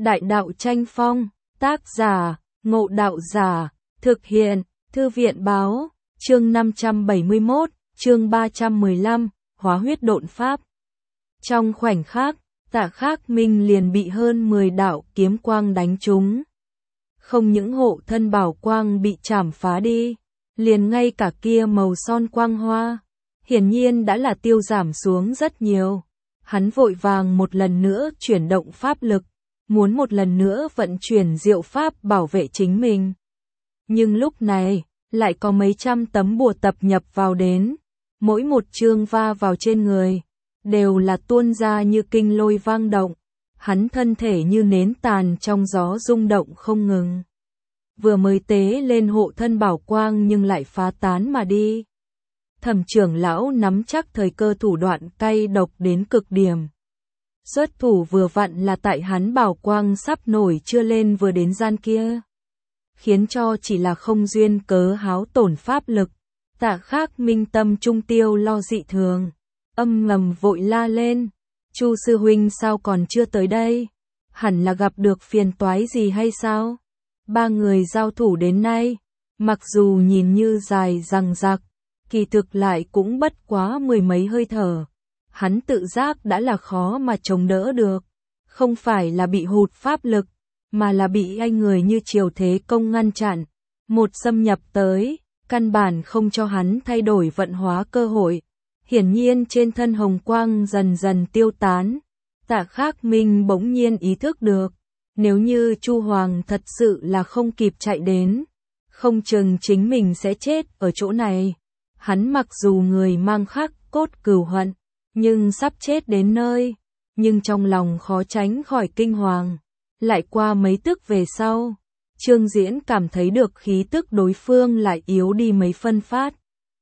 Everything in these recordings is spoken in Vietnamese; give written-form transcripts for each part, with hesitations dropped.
Đại đạo tranh phong, tác giả, Ngộ Đạo Giả, thực hiện, Thư viện báo, chương 571, chương 315, hóa huyết độn pháp. Trong khoảnh khắc, Tạ Khắc Minh liền bị hơn 10 đạo kiếm quang đánh trúng. Không những hộ thân bảo quang bị chảm phá đi, liền ngay cả kia màu son quang hoa, hiển nhiên đã là tiêu giảm xuống rất nhiều. Hắn vội vàng một lần nữa chuyển động pháp lực, muốn một lần nữa vận chuyển diệu pháp bảo vệ chính mình. Nhưng lúc này, lại có mấy trăm tấm bùa tập nhập vào đến, mỗi một chương va vào trên người, đều là tuôn ra như kinh lôi vang động, hắn thân thể như nến tàn trong gió rung động không ngừng. Vừa mới tế lên hộ thân bảo quang nhưng lại phá tán mà đi. Thẩm trưởng lão nắm chắc thời cơ thủ đoạn cay độc đến cực điểm. Xuất thủ vừa vặn là tại hắn bảo quang sắp nổi chưa lên vừa đến gian kia. Khiến cho chỉ là không duyên cớ háo tổn pháp lực. Tạ Khắc Minh tâm trung tiêu lo dị thường. Âm ngầm vội la lên. Chu sư huynh sao còn chưa tới đây? Hẳn là gặp được phiền toái gì hay sao? Ba người giao thủ đến nay, mặc dù nhìn như dài dằng dặc, kỳ thực lại cũng bất quá mười mấy hơi thở. Hắn tự giác đã là khó mà chống đỡ được. Không phải là bị hụt pháp lực, mà là bị anh người như Triều Thế Công ngăn chặn. Một xâm nhập tới, căn bản không cho hắn thay đổi vận hóa cơ hội. Hiển nhiên trên thân hồng quang dần dần tiêu tán. Tạ Khắc Minh bỗng nhiên ý thức được. Nếu như Chu Hoàng thật sự là không kịp chạy đến, không chừng chính mình sẽ chết ở chỗ này. Hắn mặc dù người mang khắc cốt cừu hận, nhưng sắp chết đến nơi, nhưng trong lòng khó tránh khỏi kinh hoàng. Lại qua mấy tức về sau, Trương Diễn cảm thấy được khí tức đối phương lại yếu đi mấy phân phát.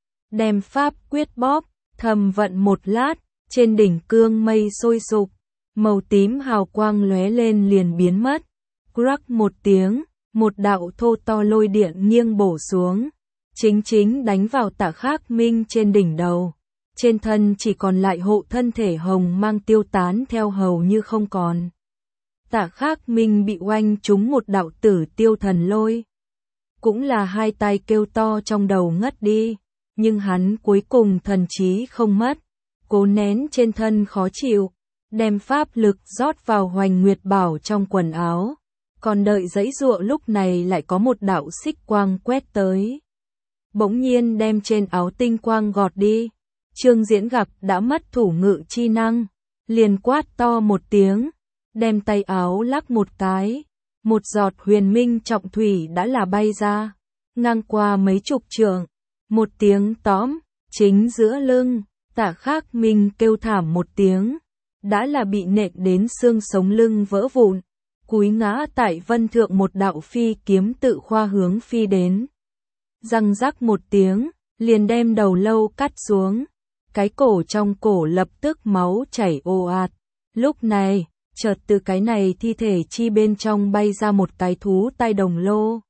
Đem pháp quyết bóp, thầm vận một lát, trên đỉnh cương mây sôi sục, màu tím hào quang lóe lên liền biến mất. Crack một tiếng, một đạo thô to lôi điện nghiêng bổ xuống, chính đánh vào Tạ Khắc Minh trên đỉnh đầu. Trên thân chỉ còn lại hộ thân thể hồng mang tiêu tán theo hầu như không còn. Tạ Khắc Minh bị oanh trúng một đạo tử tiêu thần lôi. Cũng là hai tay kêu to trong đầu ngất đi, nhưng hắn cuối cùng thần trí không mất, cố nén trên thân khó chịu, đem pháp lực rót vào Hoành Nguyệt Bảo trong quần áo. Còn đợi giãy giụa lúc này lại có một đạo xích quang quét tới. Bỗng nhiên đem trên áo tinh quang gọt đi. Trương Diễn gặp đã mất thủ ngự chi năng, liền quát to một tiếng, đem tay áo lắc một cái, một giọt huyền minh trọng thủy đã là bay ra, ngang qua mấy chục trượng, một tiếng tóm, chính giữa lưng, Tạ Khắc Minh kêu thảm một tiếng, đã là bị nện đến xương sống lưng vỡ vụn, cúi ngã tại vân thượng một đạo phi kiếm tự khoa hướng phi đến. Răng rắc một tiếng, liền đem đầu lâu cắt xuống. Cái cổ trong cổ lập tức máu chảy ồ ạt. Lúc này, chợt từ cái này thi thể chi bên trong bay ra một cái thú tai đồng lô.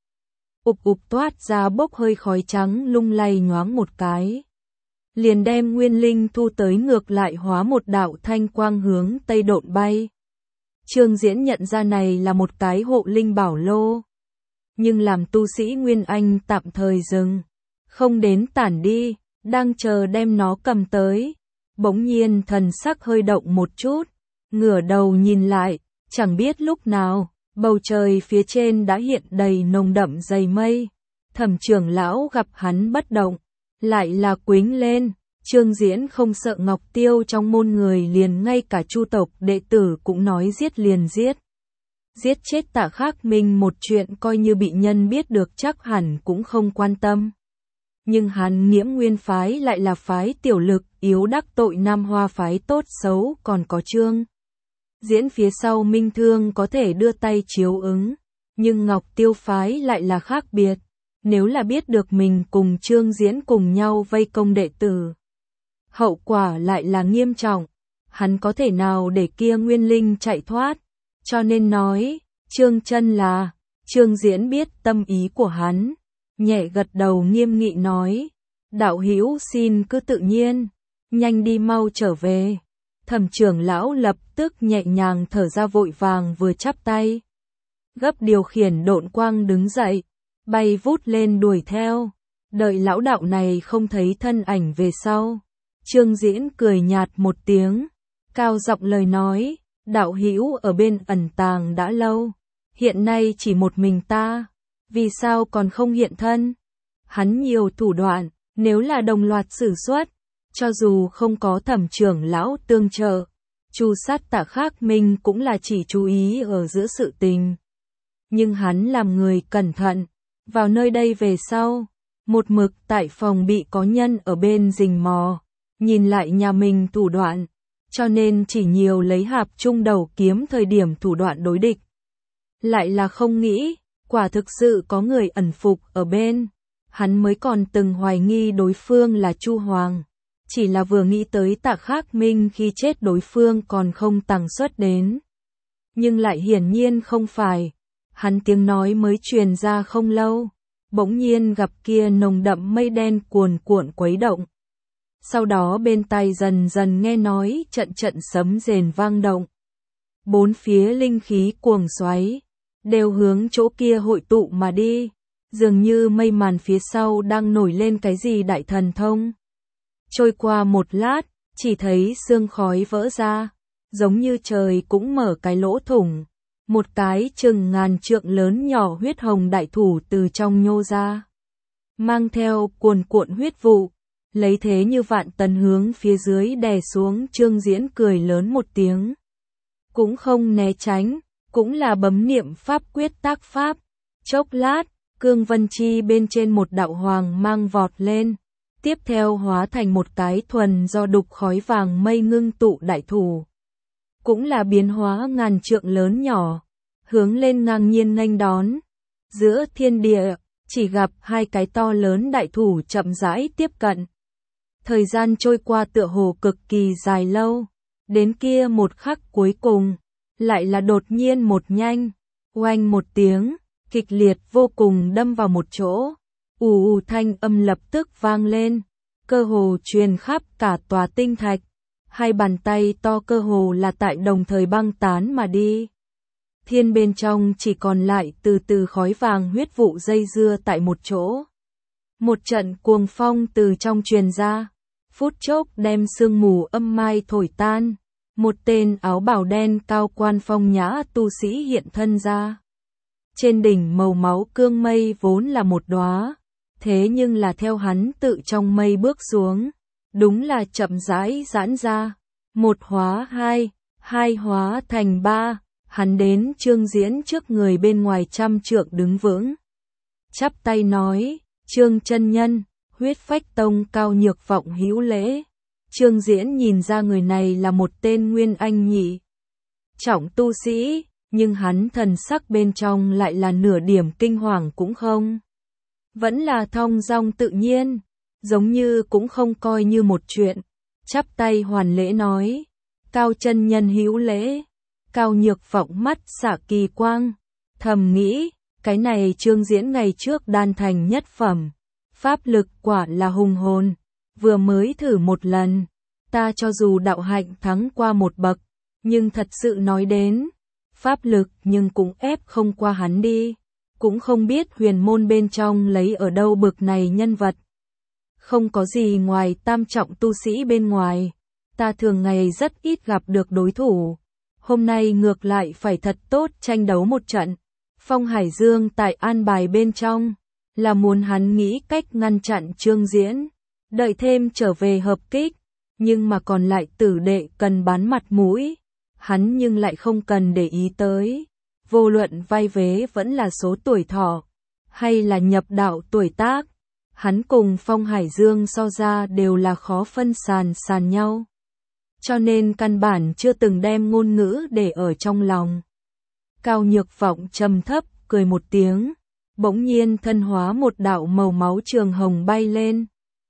Ụp toát ra bốc hơi khói trắng lung lay nhoáng một cái. Liền đem nguyên linh thu tới ngược lại hóa một đạo thanh quang hướng tây độn bay. Trương Diễn nhận ra này là một cái hộ linh bảo lô. Nhưng làm tu sĩ Nguyên Anh tạm thời dừng. Không đến tản đi. Đang chờ đem nó cầm tới, bỗng nhiên thần sắc hơi động một chút, ngửa đầu nhìn lại, chẳng biết lúc nào, bầu trời phía trên đã hiện đầy nồng đậm dày mây. Thẩm trưởng lão gặp hắn bất động, lại là quính lên. Trương Diễn không sợ Ngọc Tiêu trong môn người liền ngay cả Chu tộc đệ tử cũng nói giết liền giết. Giết chết Tạ Khắc Minh một chuyện coi như bị nhân biết được chắc hẳn cũng không quan tâm. Nhưng hắn Nghiễm Nguyên phái lại là phái tiểu lực, yếu đắc tội Nam Hoa phái tốt xấu còn có Trương Diễn phía sau Minh Thương có thể đưa tay chiếu ứng, nhưng Ngọc Tiêu phái lại là khác biệt. Nếu là biết được mình cùng Trương Diễn cùng nhau vây công đệ tử, hậu quả lại là nghiêm trọng, hắn có thể nào để kia nguyên linh chạy thoát, cho nên nói, Trương Chân là, Trương Diễn biết tâm ý của hắn. Nhẹ gật đầu nghiêm nghị nói, đạo hữu xin cứ tự nhiên, nhanh đi mau trở về. Thẩm trưởng lão lập tức nhẹ nhàng thở ra, vội vàng vừa chắp tay. Gấp điều khiển độn quang đứng dậy, bay vút lên đuổi theo. Đợi lão đạo này không thấy thân ảnh về sau, Trương Diễn cười nhạt một tiếng, cao giọng lời nói, đạo hữu ở bên ẩn tàng đã lâu, hiện nay chỉ một mình ta, vì sao còn không hiện thân? Hắn nhiều thủ đoạn, nếu là đồng loạt sử xuất, cho dù không có Thẩm trưởng lão tương trợ, Chu sát Tạ Khắc Minh cũng là chỉ chú ý ở giữa sự tình. Nhưng hắn làm người cẩn thận, vào nơi đây về sau, một mực tại phòng bị có nhân ở bên rình mò, nhìn lại nhà mình thủ đoạn, cho nên chỉ nhiều lấy hạp trung đầu kiếm thời điểm thủ đoạn đối địch. Lại là không nghĩ, quả thực sự có người ẩn phục ở bên, hắn mới còn từng hoài nghi đối phương là Chu Hoàng, chỉ là vừa nghĩ tới Tạ Khắc Minh khi chết đối phương còn không tàng xuất đến. Nhưng lại hiển nhiên không phải, hắn tiếng nói mới truyền ra không lâu, bỗng nhiên gặp kia nồng đậm mây đen cuồn cuộn quấy động. Sau đó bên tai dần dần nghe nói trận trận sấm rền vang động. Bốn phía linh khí cuồng xoáy, đều hướng chỗ kia hội tụ mà đi, dường như mây màn phía sau đang nổi lên cái gì đại thần thông. Trôi qua một lát, chỉ thấy sương khói vỡ ra, giống như trời cũng mở cái lỗ thủng. Một cái chừng ngàn trượng lớn nhỏ huyết hồng đại thủ từ trong nhô ra, mang theo cuồn cuộn huyết vụ, lấy thế như vạn tấn hướng phía dưới đè xuống. Trương Diễn cười lớn một tiếng, cũng không né tránh, cũng là bấm niệm pháp quyết tác pháp. Chốc lát, cương vân chi bên trên một đạo hoàng mang vọt lên, tiếp theo hóa thành một cái thuần do đục khói vàng mây ngưng tụ đại thủ. Cũng là biến hóa ngàn trượng lớn nhỏ, hướng lên ngang nhiên nghênh đón. Giữa thiên địa, chỉ gặp hai cái to lớn đại thủ chậm rãi tiếp cận. Thời gian trôi qua tựa hồ cực kỳ dài lâu, đến kia một khắc cuối cùng, lại là đột nhiên một nhanh, oanh một tiếng, kịch liệt vô cùng đâm vào một chỗ. Ù thanh âm lập tức vang lên, cơ hồ truyền khắp cả tòa tinh thạch. Hai bàn tay to cơ hồ là tại đồng thời băng tán mà đi. Thiên bên trong chỉ còn lại từ từ khói vàng huyết vụ dây dưa tại một chỗ. Một trận cuồng phong từ trong truyền ra, phút chốc đem sương mù âm mai thổi tan. Một tên áo bào đen cao quan phong nhã tu sĩ hiện thân ra. Trên đỉnh màu máu cương mây vốn là một đóa, thế nhưng là theo hắn tự trong mây bước xuống, đúng là chậm rãi giãn ra. Một hóa hai, hai hóa thành ba, hắn đến Trương Diễn trước người bên ngoài 100 trượng đứng vững. Chắp tay nói, Trương chân nhân, Huyết Phách Tông Cao Nhược Vọng hữu lễ. Trương Diễn nhìn ra người này là một tên nguyên anh nhị trọng tu sĩ, nhưng hắn thần sắc bên trong lại là nửa điểm kinh hoàng cũng không. Vẫn là thong dong tự nhiên, giống như cũng không coi như một chuyện. Chắp tay hoàn lễ nói, Cao chân nhân hữu lễ. Cao Nhược Vọng mắt xạ kỳ quang, thầm nghĩ, cái này Trương Diễn ngày trước đan thành nhất phẩm, pháp lực quả là hùng hồn, vừa mới thử một lần, ta cho dù đạo hạnh thắng qua một bậc, nhưng thật sự nói đến pháp lực nhưng cũng ép không qua hắn đi, cũng không biết huyền môn bên trong lấy ở đâu bực này nhân vật. Không có gì ngoài tam trọng tu sĩ bên ngoài, ta thường ngày rất ít gặp được đối thủ, hôm nay ngược lại phải thật tốt tranh đấu một trận. Phong Hải Dương tại an bài bên trong, là muốn hắn nghĩ cách ngăn chặn Trương Diễn, đợi thêm trở về hợp kích, nhưng mà còn lại tử đệ cần bán mặt mũi, hắn nhưng lại không cần để ý tới. Vô luận vai vế vẫn là số tuổi thọ, hay là nhập đạo tuổi tác, hắn cùng Phong Hải Dương so ra đều là khó phân sàn nhau. Cho nên căn bản chưa từng đem ngôn ngữ để ở trong lòng. Cao Nhược Vọng trầm thấp, cười một tiếng, bỗng nhiên thân hóa một đạo màu máu trường hồng bay lên.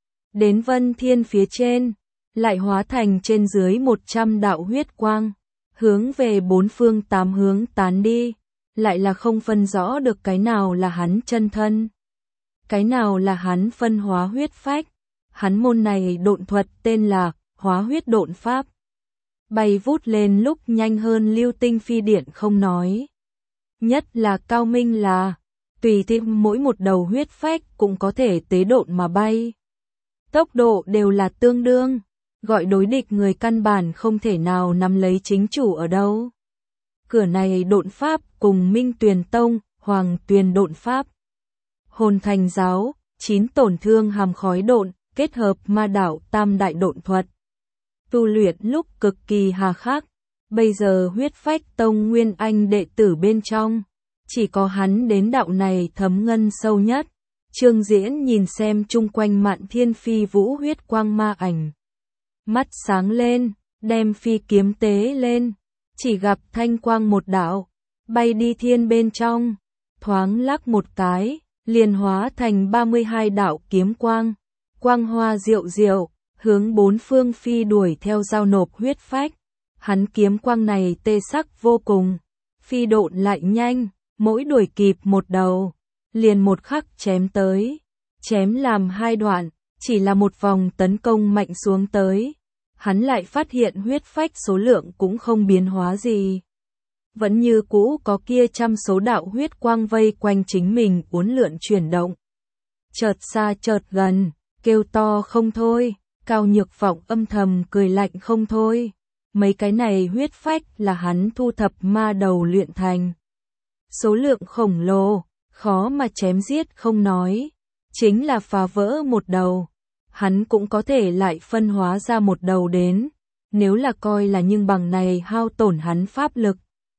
Đến vân thiên phía trên, lại hóa thành trên dưới 100 đạo huyết quang, hướng về bốn phương tám hướng tán đi, lại là không phân rõ được cái nào là hắn chân thân, cái nào là hắn phân hóa huyết phách. Hắn môn này độn thuật tên là Hóa Huyết Độn Pháp. bay vút lên lúc nhanh hơn lưu tinh phi điện không nói. Nhất là cao minh là, tùy thêm mỗi một đầu huyết phách cũng có thể tế độn mà bay. Tốc độ đều là tương đương, gọi đối địch người căn bản không thể nào nắm lấy chính chủ ở đâu. Cửa này độn pháp cùng Minh Tuyền Tông, Hoàng Tuyền độn pháp. Hồn thành giáo, 9 tổn thương hàm khói độn, kết hợp ma đạo tam đại độn thuật. Tu luyện lúc cực kỳ hà khắc, bây giờ huyết phách tông Nguyên Anh đệ tử bên trong. Chỉ có hắn đến đạo này thấm ngân sâu nhất. Trương Diễn nhìn xem chung quanh Mạn Thiên Phi Vũ huyết quang ma ảnh. Mắt sáng lên, đem phi kiếm tế lên. Chỉ gặp thanh quang một đạo, bay đi thiên bên trong. Thoáng lắc một cái, liền hóa thành 32 đạo kiếm quang. Quang hoa diệu diệu, hướng bốn phương phi đuổi theo giao nộp huyết phách. Hắn kiếm quang này tê sắc vô cùng. Phi độn lại nhanh, mỗi đuổi kịp một đầu, liền một khắc chém tới. Chém làm hai đoạn, chỉ là một vòng tấn công mạnh xuống tới. Hắn lại phát hiện huyết phách số lượng cũng không biến hóa gì. Vẫn như cũ có kia trăm số đạo huyết quang vây quanh chính mình uốn lượn chuyển động. Chợt xa chợt gần, kêu to không thôi, Cao Nhược Vọng âm thầm cười lạnh không thôi. Mấy cái này huyết phách là hắn thu thập ma đầu luyện thành. Số lượng khổng lồ, khó mà chém giết không nói. Chính là phá vỡ một đầu, hắn cũng có thể lại phân hóa ra một đầu đến. Nếu là coi là nhưng bằng này hao tổn hắn pháp lực,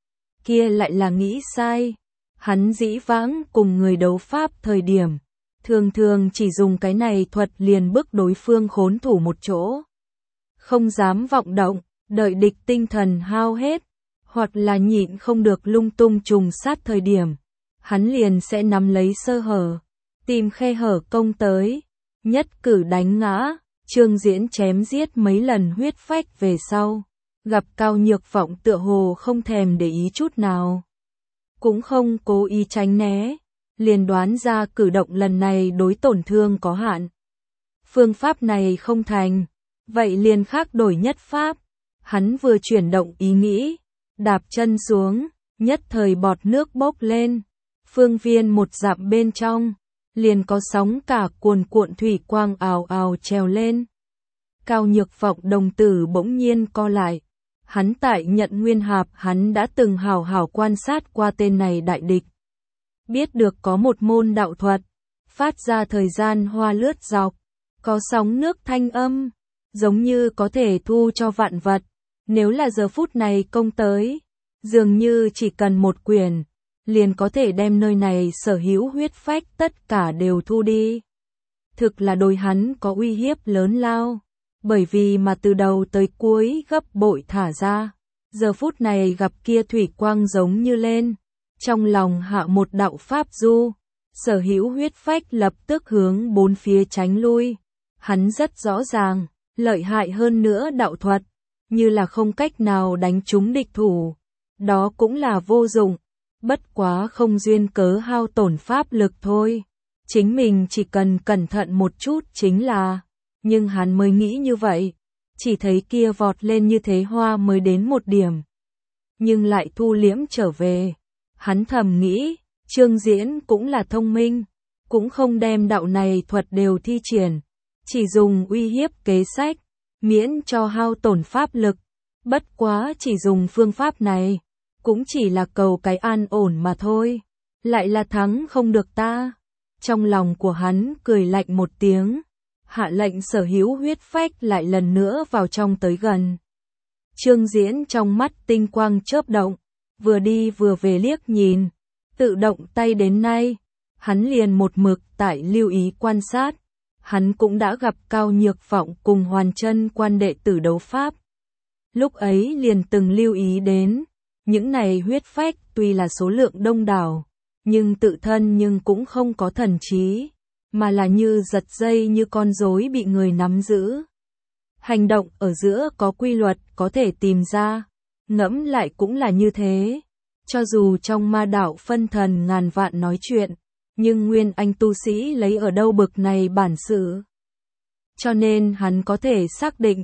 kia lại là nghĩ sai. Hắn dĩ vãng cùng người đấu pháp thời điểm, thường thường chỉ dùng cái này thuật liền bức đối phương khốn thủ một chỗ. Không dám vọng động, đợi địch tinh thần hao hết, hoặc là nhịn không được lung tung trùng sát thời điểm. Hắn liền sẽ nắm lấy sơ hở, tìm khe hở công tới, nhất cử đánh ngã. Trương Diễn chém giết mấy lần huyết phách về sau, gặp Cao Nhược Vọng tựa hồ không thèm để ý chút nào, cũng không cố ý tránh né, liền đoán ra cử động lần này đối tổn thương có hạn. Phương pháp này không thành, vậy liền khác đổi nhất pháp. Hắn vừa chuyển động ý nghĩ, đạp chân xuống, nhất thời bọt nước bốc lên. Phương viên một dặm bên trong, liền có sóng cả cuồn cuộn thủy quang ào ào trèo lên. Cao Nhược Vọng đồng tử bỗng nhiên co lại. Hắn tại Nhận Nguyên Hạp hắn đã từng hào hào quan sát qua tên này đại địch. Biết được có một môn đạo thuật, phát ra thời gian hoa lướt dọc, có sóng nước thanh âm, giống như có thể thu cho vạn vật. Nếu là giờ phút này công tới, dường như chỉ cần một quyền, liền có thể đem nơi này sở hữu huyết phách tất cả đều thu đi. Thực là đối hắn có uy hiếp lớn lao, bởi vì mà từ đầu tới cuối gấp bội thả ra. Giờ phút này gặp kia thủy quang giống như lên, trong lòng hạ một đạo pháp du, sở hữu huyết phách lập tức hướng bốn phía tránh lui. Hắn rất rõ ràng, lợi hại hơn nữa đạo thuật, như là không cách nào đánh trúng địch thủ, đó cũng là vô dụng, bất quá không duyên cớ hao tổn pháp lực thôi. Chính mình chỉ cần cẩn thận một chút chính là, nhưng hắn mới nghĩ như vậy, chỉ thấy kia vọt lên như thế hoa mới đến một điểm, nhưng lại thu liễm trở về. Hắn thầm nghĩ, Trương Diễn cũng là thông minh, cũng không đem đạo này thuật đều thi triển, chỉ dùng uy hiếp kế sách, miễn cho hao tổn pháp lực. Bất quá chỉ dùng phương pháp này, cũng chỉ là cầu cái an ổn mà thôi, lại là thắng không được ta. Trong lòng của hắn cười lạnh một tiếng, hạ lệnh sở hữu huyết phách lại lần nữa vào trong tới gần. Trương Diễn trong mắt tinh quang chớp động, vừa đi vừa về liếc nhìn, tự động tay đến nay, hắn liền một mực tại lưu ý quan sát. Hắn cũng đã gặp Cao Nhược Vọng cùng Hoàn Chân Quan đệ tử đấu pháp. Lúc ấy liền từng lưu ý đến, những này huyết phách tuy là số lượng đông đảo, nhưng tự thân nhưng cũng không có thần trí, mà là như giật dây như con rối bị người nắm giữ. Hành động ở giữa có quy luật có thể tìm ra, ngẫm lại cũng là như thế. Cho dù trong ma đạo phân thần ngàn vạn nói chuyện, nhưng Nguyên Anh tu sĩ lấy ở đâu bực này bản sự. Cho nên hắn có thể xác định,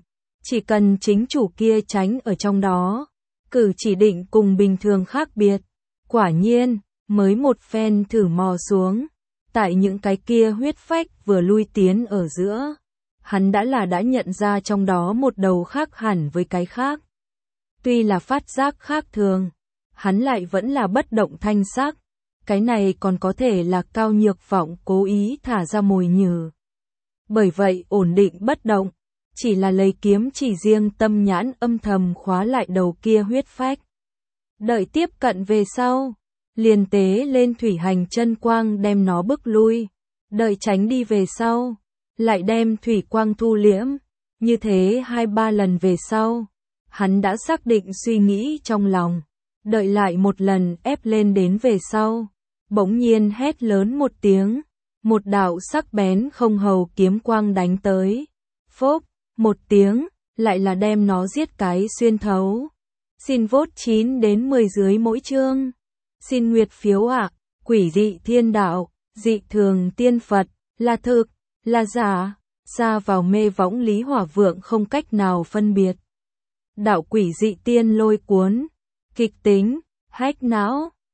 Chỉ cần chính chủ kia tránh ở trong đó, cử chỉ định cùng bình thường khác biệt. Quả nhiên, mới một phen thử mò xuống, tại những cái kia huyết phách vừa lui tiến ở giữa, hắn đã nhận ra trong đó một đầu khác hẳn với cái khác. Tuy là phát giác khác thường, hắn lại vẫn là bất động thanh sắc. Cái này còn có thể là Cao Nhược Vọng cố ý thả ra mồi nhử. Bởi vậy ổn định bất động, chỉ là lấy kiếm chỉ riêng tâm nhãn âm thầm khóa lại đầu kia huyết phách. Đợi tiếp cận về sau, liền tế lên thủy hành chân quang đem nó bức lui. Đợi tránh đi về sau, lại đem thủy quang thu liễm. Như thế 2-3 lần về sau, hắn đã xác định suy nghĩ trong lòng. Đợi lại một lần ép lên đến về sau, bỗng nhiên hét lớn một tiếng, một đạo sắc bén không hầu kiếm quang đánh tới. Phốc, một tiếng, lại là đem nó giết cái xuyên thấu. Xin vote 9 đến 10 dưới mỗi chương. Xin nguyệt phiếu ạ. Quỷ dị thiên đạo, dị thường tiên Phật, là thực, là giả, xa vào mê võng Lý Hỏa Vượng không cách nào phân biệt. Đạo quỷ dị tiên lôi cuốn, kịch tính, hách não.